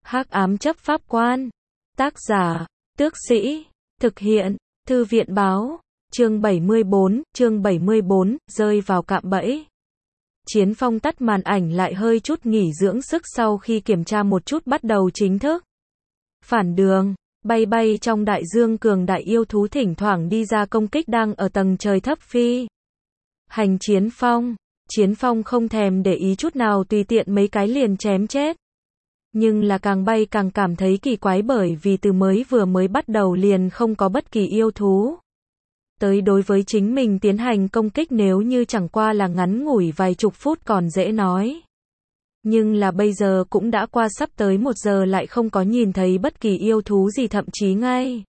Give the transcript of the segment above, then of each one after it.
Hắc ám chấp pháp quan. Tác giả, Tước Sĩ. Thực hiện, Thư viện báo. Chương 74, rơi vào cạm bẫy. Chiến Phong tắt màn ảnh lại hơi chút nghỉ dưỡng sức sau khi kiểm tra một chút bắt đầu chính thức. Phản đường, bay bay trong đại dương cường đại yêu thú thỉnh thoảng đi ra công kích đang ở tầng trời thấp phi. Hành Chiến Phong không thèm để ý chút nào tùy tiện mấy cái liền chém chết. Nhưng là càng bay càng cảm thấy kỳ quái bởi vì từ vừa mới bắt đầu liền không có bất kỳ yêu thú tới đối với chính mình tiến hành công kích, nếu như chẳng qua là ngắn ngủi vài chục phút còn dễ nói. Nhưng là bây giờ cũng đã qua sắp tới 1 giờ lại không có nhìn thấy bất kỳ yêu thú gì, thậm chí ngay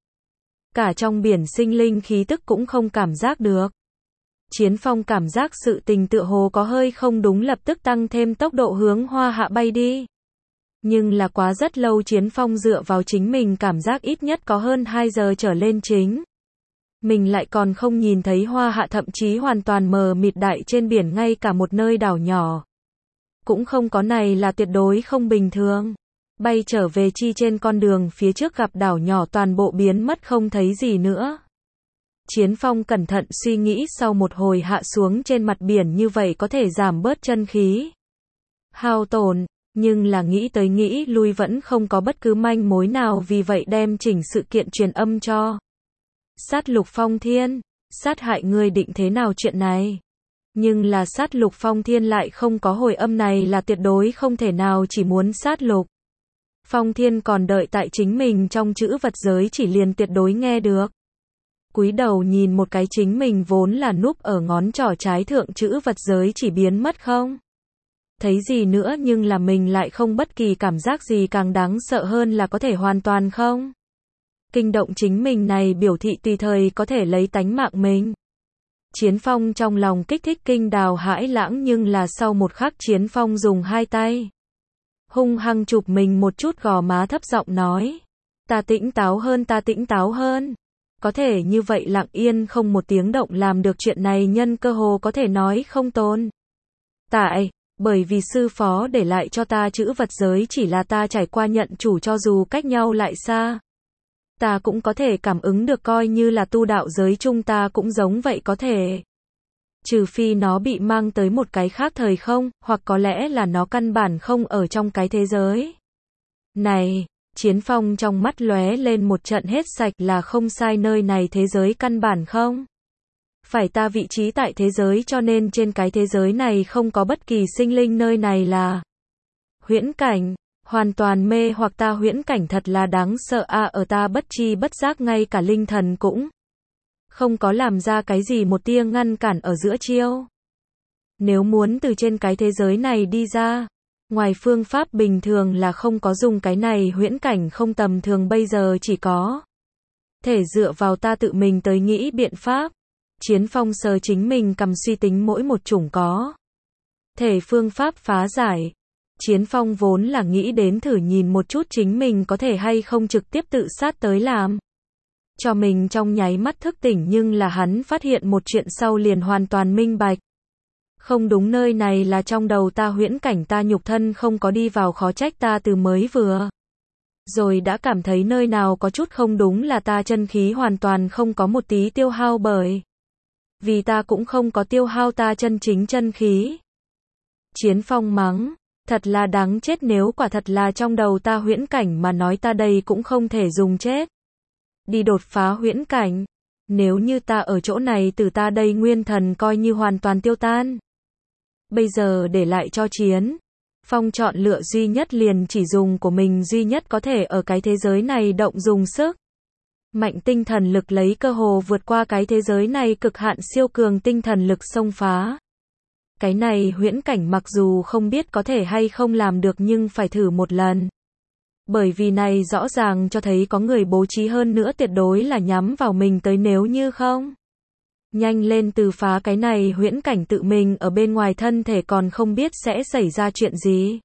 cả trong biển sinh linh khí tức cũng không cảm giác được. Chiến Phong cảm giác sự tình tựa hồ có hơi không đúng, lập tức tăng thêm tốc độ hướng Hoa Hạ bay đi. Nhưng là quá rất lâu, Chiến Phong dựa vào chính mình cảm giác ít nhất có hơn 2 giờ trở lên chính mình lại còn không nhìn thấy Hoa Hạ, thậm chí hoàn toàn mờ mịt đại trên biển, ngay cả một nơi đảo nhỏ cũng không có, này là tuyệt đối không bình thường. Bay trở về chi trên con đường phía trước gặp đảo nhỏ toàn bộ biến mất không thấy gì nữa. Chiến Phong cẩn thận suy nghĩ sau một hồi hạ xuống trên mặt biển, như vậy có thể giảm bớt chân khí hao tổn, nhưng là nghĩ tới nghĩ lui vẫn không có bất cứ manh mối nào, vì vậy đem chỉnh sự kiện truyền âm cho Sát Lục Phong Thiên. Sát hại ngươi định thế nào chuyện này? Nhưng là Sát Lục Phong Thiên lại không có hồi âm, này là tuyệt đối không thể nào, chỉ muốn Sát Lục Phong Thiên còn đợi tại chính mình trong chữ vật giới chỉ liền tuyệt đối nghe được. Cúi đầu nhìn một cái chính mình vốn là núp ở ngón trỏ trái thượng chữ vật giới chỉ biến mất không thấy gì nữa, nhưng là mình lại không bất kỳ cảm giác gì, càng đáng sợ hơn là có thể hoàn toàn không kinh động chính mình, này biểu thị tùy thời có thể lấy tánh mạng mình. Chiến Phong trong lòng kích thích kinh đào hãi lãng, nhưng là sau một khắc Chiến Phong dùng hai tay hung hăng chụp mình một chút gò má, thấp giọng nói: ta tỉnh táo hơn. Có thể như vậy lặng yên không một tiếng động làm được chuyện này nhân cơ hồ có thể nói không tồn tại, bởi vì sư phó để lại cho ta chữ vật giới chỉ là ta trải qua nhận chủ, cho dù cách nhau lại xa ta cũng có thể cảm ứng được, coi như là tu đạo giới chung ta cũng giống vậy có thể. Trừ phi nó bị mang tới một cái khác thời không, hoặc có lẽ là nó căn bản không ở trong cái thế giới này. Chiến Phong trong mắt lóe lên một trận hết sạch, là không sai, nơi này thế giới căn bản không phải ta vị trí tại thế giới, cho nên trên cái thế giới này không có bất kỳ sinh linh, nơi này là huyễn cảnh, hoàn toàn mê hoặc ta. Huyễn cảnh thật là đáng sợ a, ở ta bất chi bất giác ngay cả linh thần cũng không có làm ra cái gì một tia ngăn cản ở giữa chiêu. Nếu muốn từ trên cái thế giới này đi ra, ngoài phương pháp bình thường là không có dùng, cái này huyễn cảnh không tầm thường, bây giờ chỉ có thể dựa vào ta tự mình tới nghĩ biện pháp. Chiến Phong sờ chính mình cầm suy tính mỗi một chủng có thể phương pháp phá giải. Chiến Phong vốn là nghĩ đến thử nhìn một chút chính mình có thể hay không trực tiếp tự sát tới làm cho mình trong nháy mắt thức tỉnh, nhưng là hắn phát hiện một chuyện sau liền hoàn toàn minh bạch. Không đúng, nơi này là trong đầu ta, huyễn cảnh, ta nhục thân không có đi vào, khó trách ta từ mới vừa rồi đã cảm thấy nơi nào có chút không đúng, là ta chân khí hoàn toàn không có một tí tiêu hao, bởi vì ta cũng không có tiêu hao ta chân chính chân khí. Chiến Phong mắng, thật là đáng chết, nếu quả thật là trong đầu ta huyễn cảnh mà nói, ta đây cũng không thể dùng chết đi đột phá huyễn cảnh. Nếu như ta ở chỗ này, từ ta đây nguyên thần coi như hoàn toàn tiêu tan. Bây giờ để lại cho Chiến Phong chọn lựa duy nhất, liền chỉ dùng của mình duy nhất có thể ở cái thế giới này động dùng sức mạnh tinh thần lực, lấy cơ hồ vượt qua cái thế giới này cực hạn siêu cường tinh thần lực xông phá cái này huyễn cảnh. Mặc dù không biết có thể hay không làm được, nhưng phải thử một lần, bởi vì này rõ ràng cho thấy có người bố trí, hơn nữa tuyệt đối là nhắm vào mình tới, nếu như không nhanh lên từ phá cái này huyễn cảnh, tự mình ở bên ngoài thân thể còn không biết sẽ xảy ra chuyện gì.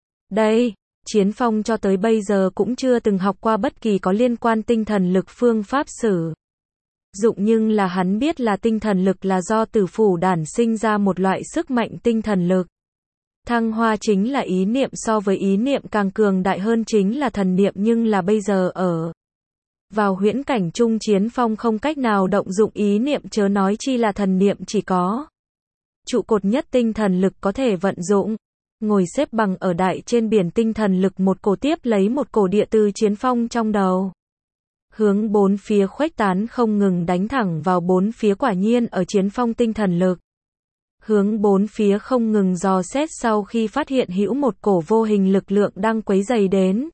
Đây, Chiến Phong cho tới bây giờ cũng chưa từng học qua bất kỳ có liên quan tinh thần lực phương pháp sử dụng, nhưng là hắn biết là tinh thần lực là do tử phủ đản sinh ra một loại sức mạnh tinh thần lực Thăng hoa chính là ý niệm, so với ý niệm càng cường đại hơn chính là thần niệm, nhưng là bây giờ ở vào huyễn cảnh trung, Chiến Phong không cách nào động dụng ý niệm, chớ nói chi là thần niệm, chỉ có trụ cột nhất tinh thần lực có thể vận dụng. Ngồi xếp bằng ở đại trên biển tinh thần lực, một cổ tiếp lấy một cổ địa từ Chiến Phong trong đầu hướng bốn phía khuếch tán, không ngừng đánh thẳng vào bốn phía. Quả nhiên ở Chiến Phong tinh thần lực hướng bốn phía không ngừng dò xét, sau khi phát hiện hữu một cổ vô hình lực lượng đang quấy rầy đến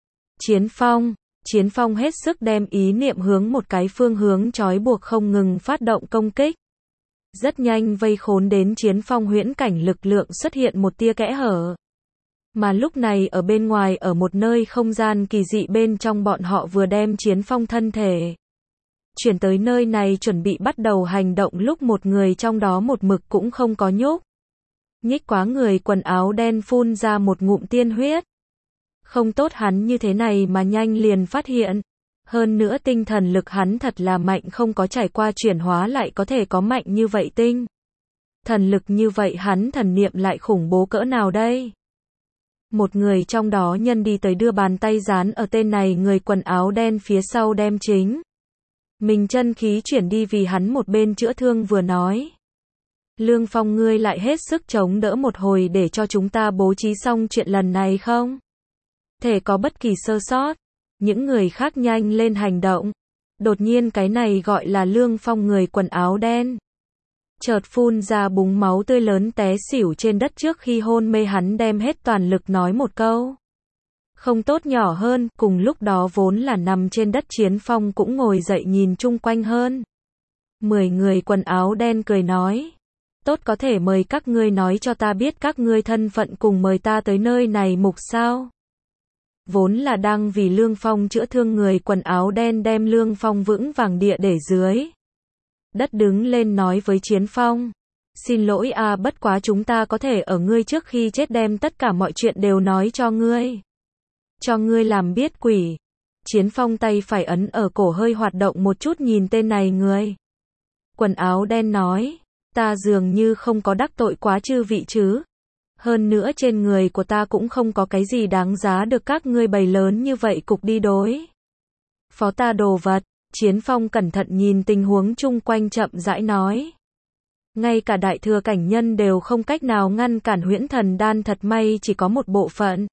Chiến Phong hết sức đem ý niệm hướng một cái phương hướng trói buộc, không ngừng phát động công kích. Rất nhanh vây khốn đến Chiến Phong huyễn cảnh, lực lượng xuất hiện một tia kẽ hở. Mà lúc này ở bên ngoài, ở một nơi không gian kỳ dị bên trong, bọn họ vừa đem Chiến Phong thân thể chuyển tới nơi này chuẩn bị bắt đầu hành động, lúc một người trong đó một mực cũng không có nhúc nhích quá, người quần áo đen phun ra một ngụm tiên huyết. Không tốt, hắn như thế này mà nhanh liền phát hiện. Hơn nữa tinh thần lực hắn thật là mạnh, không có trải qua chuyển hóa lại có thể có mạnh như vậy tinh thần lực, như vậy hắn thần niệm lại khủng bố cỡ nào đây? Một người trong đó nhân đi tới, đưa bàn tay dán ở tên này người quần áo đen phía sau, đem chính mình chân khí chuyển đi vì hắn một bên chữa thương, vừa nói: Lương Phong, ngươi lại hết sức chống đỡ một hồi để cho chúng ta bố trí xong chuyện lần này không thể có bất kỳ sơ sót. Những người khác nhanh lên hành động. Đột nhiên cái này gọi là Lương Phong người quần áo đen chợt phun ra búng máu tươi lớn, té xỉu trên đất. Trước khi hôn mê hắn đem hết toàn lực nói một câu không tốt nhỏ hơn. Cùng lúc đó vốn là nằm trên đất Chiến Phong cũng ngồi dậy, nhìn chung quanh hơn 10 người quần áo đen, cười nói: Tốt, có thể mời các ngươi nói cho ta biết các ngươi thân phận cùng mời ta tới nơi này mục sao? Vốn là đang vì Lương Phong chữa thương, người quần áo đen đem Lương Phong vững vàng địa để dưới đất, đứng lên nói với Chiến Phong: Xin lỗi a, bất quá chúng ta có thể ở ngươi trước khi chết đem tất cả mọi chuyện đều nói cho ngươi làm biết quỷ. Chiến Phong tay phải ấn ở cổ, hơi hoạt động một chút, nhìn tên này người quần áo đen nói: Ta dường như không có đắc tội quá chư vị chứ? Hơn nữa trên người của ta cũng không có cái gì đáng giá được các ngươi bày lớn như vậy cục đi đối phó ta đồ vật. Chiến Phong cẩn thận nhìn tình huống chung quanh, chậm rãi nói: Ngay cả đại thừa cảnh nhân đều không cách nào ngăn cản huyễn thần đan, thật may chỉ có một bộ phận.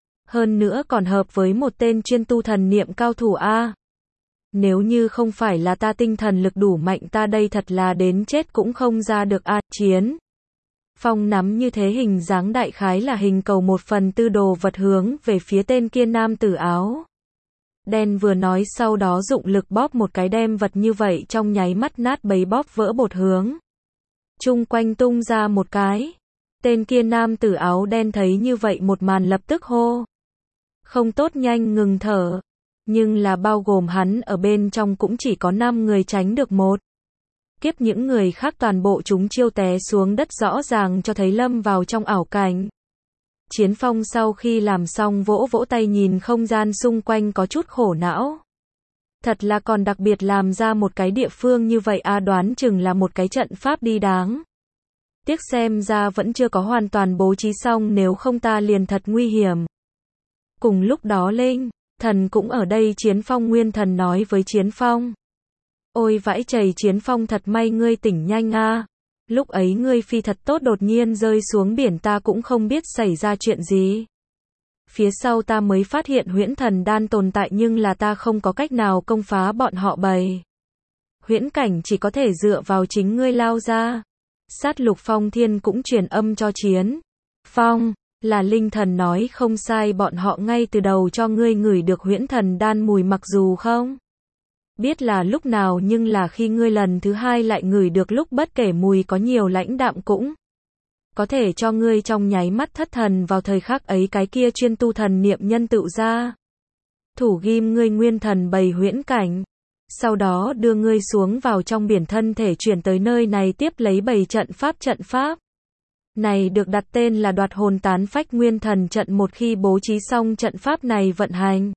Hơn nữa còn hợp với một tên chuyên tu thần niệm cao thủ a. Nếu như không phải là ta tinh thần lực đủ mạnh, ta đây thật là đến chết cũng không ra được a. Chiến Phong nắm như thế hình dáng đại khái là hình cầu 1/4 đồ vật hướng về phía tên kia nam tử áo đen, vừa nói sau đó dụng lực bóp một cái, đem vật như vậy trong nháy mắt nát bấy, bóp vỡ bột hướng chung quanh tung ra một cái. Tên kia nam tử áo đen thấy như vậy một màn lập tức hô không tốt, nhanh ngừng thở. Nhưng là bao gồm hắn ở bên trong cũng chỉ có 5 người tránh được một kiếp, những người khác toàn bộ chúng chiêu té xuống đất, rõ ràng cho thấy lâm vào trong ảo cảnh. Chiến Phong sau khi làm xong vỗ vỗ tay, nhìn không gian xung quanh có chút khổ não. Thật là còn đặc biệt làm ra một cái địa phương như vậy a, đoán chừng là một cái trận pháp đi đáng tiếc xem ra vẫn chưa có hoàn toàn bố trí xong, nếu không ta liền thật nguy hiểm. Cùng lúc đó Linh Thần cũng ở đây, Chiến Phong nguyên thần nói với Chiến Phong: Ôi vãi chày, Chiến Phong thật may ngươi tỉnh nhanh a. Lúc ấy ngươi phi thật tốt, đột nhiên rơi xuống biển, ta cũng không biết xảy ra chuyện gì. Phía sau ta mới phát hiện huyễn thần đan tồn tại, nhưng là ta không có cách nào công phá bọn họ bày huyễn cảnh, chỉ có thể dựa vào chính ngươi lao ra. Sát Lục Phong Thiên cũng truyền âm cho Chiến Phong là Linh Thần nói không sai, bọn họ ngay từ đầu cho ngươi ngửi được huyễn thần đan mùi, mặc dù không biết là lúc nào, nhưng là khi ngươi lần thứ hai lại ngửi được, lúc bất kể mùi có nhiều lãnh đạm cũng có thể cho ngươi trong nháy mắt thất thần. Vào thời khắc ấy, cái kia chuyên tu thần niệm nhân tựu ra thủ ghim ngươi nguyên thần bày huyễn cảnh, sau đó đưa ngươi xuống vào trong biển, thân thể chuyển tới nơi này, tiếp lấy bày trận pháp. Trận pháp này được đặt tên là Đoạt Hồn Tán Phách Nguyên Thần Trận. Một khi bố trí xong trận pháp này vận hành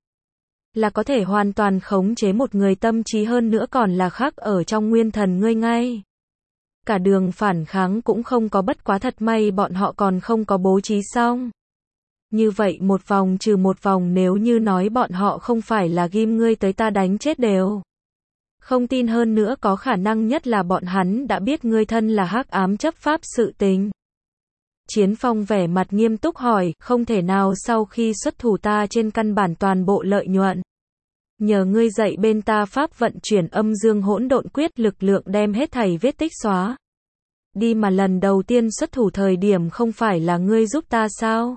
là có thể hoàn toàn khống chế một người tâm trí, hơn nữa còn là khắc ở trong nguyên thần ngươi ngay Cả đường phản kháng cũng không có, bất quá thật may bọn họ còn không có bố trí xong. Như vậy một vòng trừ một vòng, nếu như nói bọn họ không phải là ghim ngươi tới ta đánh chết đều. Không tin, hơn nữa có khả năng nhất là bọn hắn đã biết ngươi thân là hắc ám chấp pháp sự tình. Chiến Phong vẻ mặt nghiêm túc hỏi, không thể nào, sau khi xuất thủ ta trên căn bản toàn bộ lợi nhuận. Nhờ ngươi dạy bên ta pháp vận chuyển âm dương hỗn độn quyết, lực lượng đem hết thảy vết tích xóa đi, mà lần đầu tiên xuất thủ thời điểm không phải là ngươi giúp ta sao?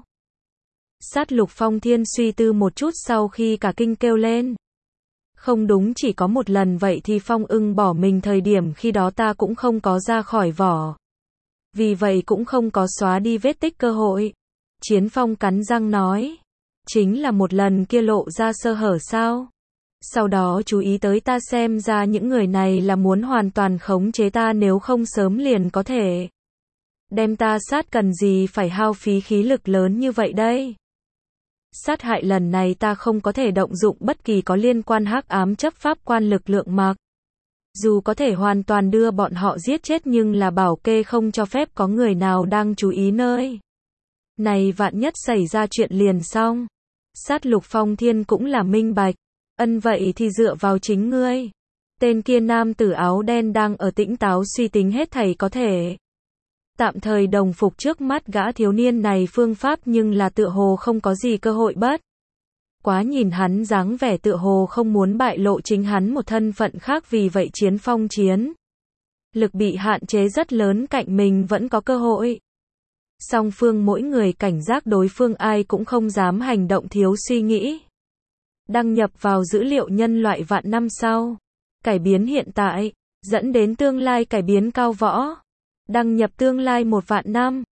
Sát Lục Phong Thiên suy tư một chút sau khi cả kinh kêu lên. Không đúng, chỉ có một lần, vậy thì Phong ưng bỏ mình thời điểm khi đó ta cũng không có ra khỏi vỏ. Vì vậy cũng không có xóa đi vết tích cơ hội. Chiến Phong cắn răng nói. Chính là một lần kia lộ ra sơ hở sao? Sau đó chú ý tới ta, xem ra những người này là muốn hoàn toàn khống chế ta, nếu không sớm liền có thể đem ta sát, cần gì phải hao phí khí lực lớn như vậy đây? Sát hại lần này ta không có thể động dụng bất kỳ có liên quan hắc ám chấp pháp quan lực lượng, mặc dù có thể hoàn toàn đưa bọn họ giết chết, nhưng là bảo kê không cho phép có người nào đang chú ý nơi này, vạn nhất xảy ra chuyện liền xong. Sát Lục Phong Thiên cũng là minh bạch. Ân, vậy thì dựa vào chính ngươi. Tên kia nam tử áo đen đang ở tỉnh táo suy tính hết thảy có thể tạm thời đồng phục trước mắt gã thiếu niên này phương pháp, nhưng là tựa hồ không có gì cơ hội bất quá, nhìn hắn dáng vẻ tựa hồ không muốn bại lộ chính hắn một thân phận khác, vì vậy Chiến Phong chiến lực bị hạn chế rất lớn, cạnh mình vẫn có cơ hội. Song phương mỗi người cảnh giác đối phương, ai cũng không dám hành động thiếu suy nghĩ. Đăng nhập vào dữ liệu nhân loại vạn năm sau. Cải biến hiện tại, dẫn đến tương lai cải biến cao võ. Đăng nhập tương lai 1 vạn năm.